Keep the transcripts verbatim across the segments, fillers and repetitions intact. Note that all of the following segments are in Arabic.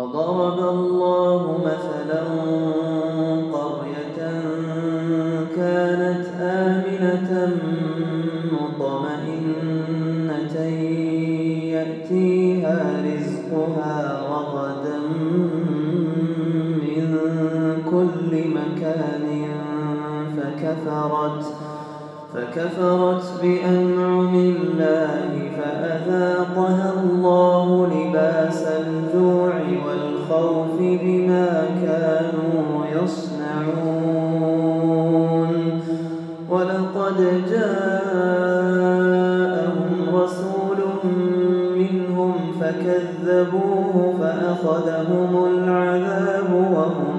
وضرب الله مثلا قرية كانت آمنة مطمئنة يأتيها رزقها رغدا من كل مكان فكفرت فكفرت بأنعم الله فأذاقها الله لباس الجوع والخوف بما كانوا يصنعون ولقد جاءهم رسول منهم فكذبوه فأخذهم العذاب وهم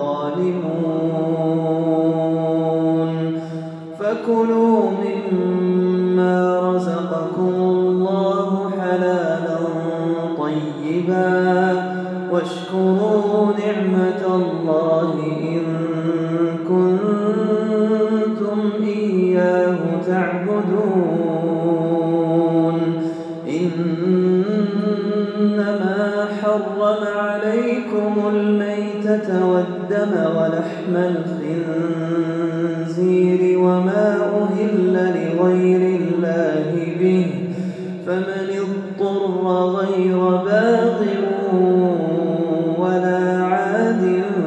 ظالمون فكلوا مما رزقكم الله حلالا طيبا واشكروا نعمة الله إن كنتم إياه تعبدون إنما حرم عليكم الميتة والدم ولحم الخنزير وما أهل لغير الله به فمن اضطر غير باغ ولا عاد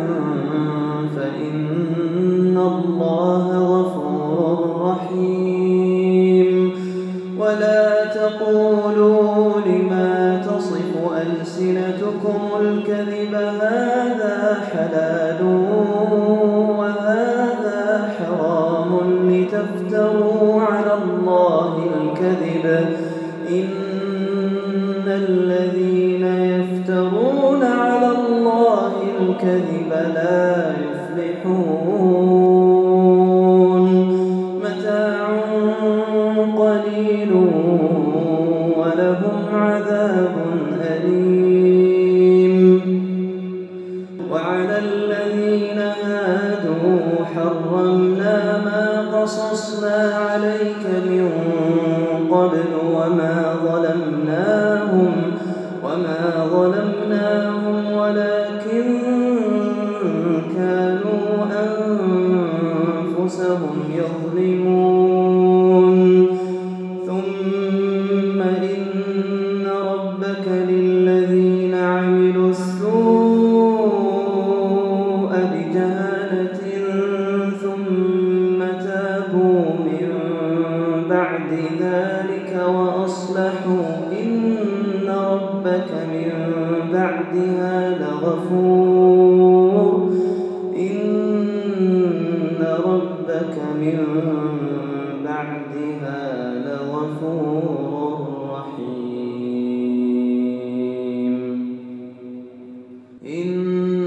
فإن الله غفور رحيم ولا تقولوا لما تصف ألسنتكم الكذب هذا حلال وهذا حرام لتفتروا على الله الكذب إن الذين يفترون على الله الكذب لا يفلحون متاع قليل ولهم عذاب أليم وعلى الذين هادوا حرمنا ما قصصنا عليك من قبل وما ظلمناهم وما ظلمناهم ولكن كانوا أنفسهم يظلمون ثم إن ربك للذين عملوا السوء بجهالة ثم تابوا من بعد ذلك وأصلحوا إن ربك من بعدها لغفور إن ربك من بعدها لغفور رحيم إن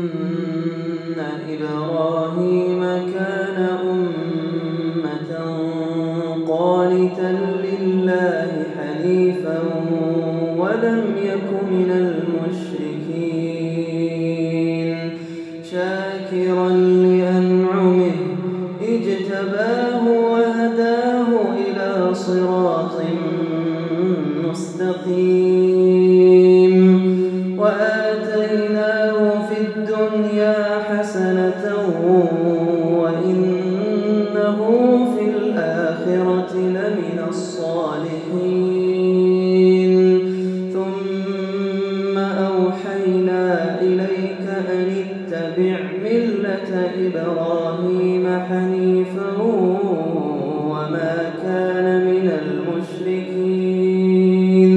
إبراهيم كان أمة قانتا لله حنيفا ولم يك من المشركين شاكرا لأنعمه اجتباه وهداه إلى صراط مستقيم وآتيناه في الدنيا حسنة وإنه في الآخرة لمن الصالحين ثم أوحينا إليك أن اتبع ملة إبراهيم حنيفا وما كان من المشركين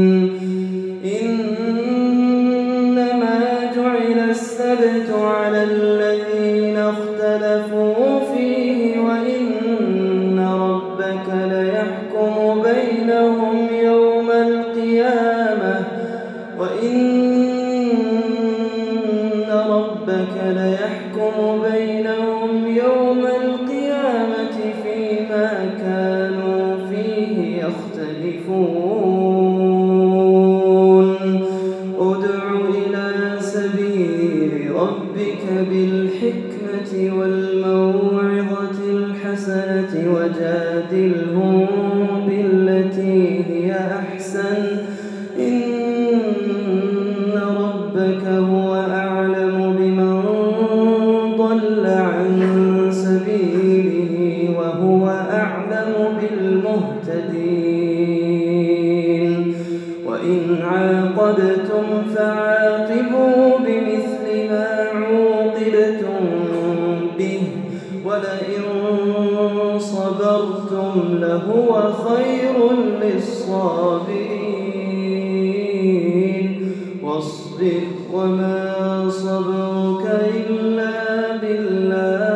إنما جعل السبت على الذين اختلفوا فيه وإن ربك ليحكم بينهم يوم القيامة وإن ربك ليحكم بينهم يوم القيامة فيما كانوا فيه يختلفون ادع إلى سبيل ربك بالحكمة والموعظة الحسنة وجادلهم بالتي هي أحسن إن ربك هو أعلم ولئن صبرتم لهو خير للصابرين واصبر وما صبرك إلا بالله